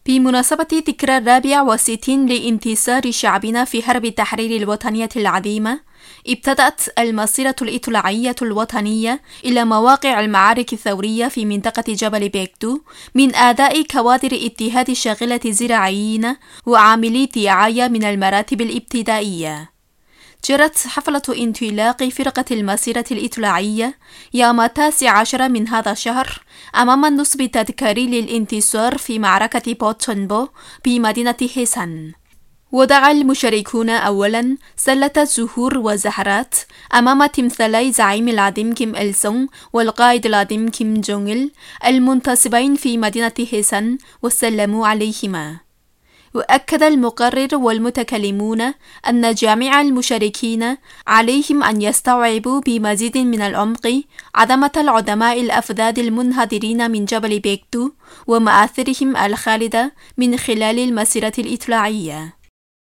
بمناسبة ذكرى 64 لانتصار شعبنا في حرب التحرير الوطنية العظيمة، ابتدأت المسيرة الإطلاعية الوطنية إلى مواقع المعارك الثورية في منطقة جبل بيكتو من أداء كوادر اتحاد الشاغلة الزراعيين وعاملي الدعاية من المراتب الابتدائية. جرت حفلة انطلاق فرقة المسيرة الإطلاعية يوم 19 من هذا الشهر أمام النصب التذكاري للانتصار في معركة بوتشنبو بمدينة هيسان. ودعا المشاركون أولا سلة زهور وزهرات أمام تمثالي زعيم العظيم كيم إل سونغ والقائد العظيم كيم جونغ إل المنتصبين في مدينة هيسان وسلموا عليهما. وأكد المقرر والمتكلمون أن جميع المشاركين عليهم أن يستوعبوا بمزيد من العمق عظمة العظماء الأفذاذ المنهدرين من جبل بيكتو ومآثرهم الخالدة من خلال المسيرة الإطلاعية.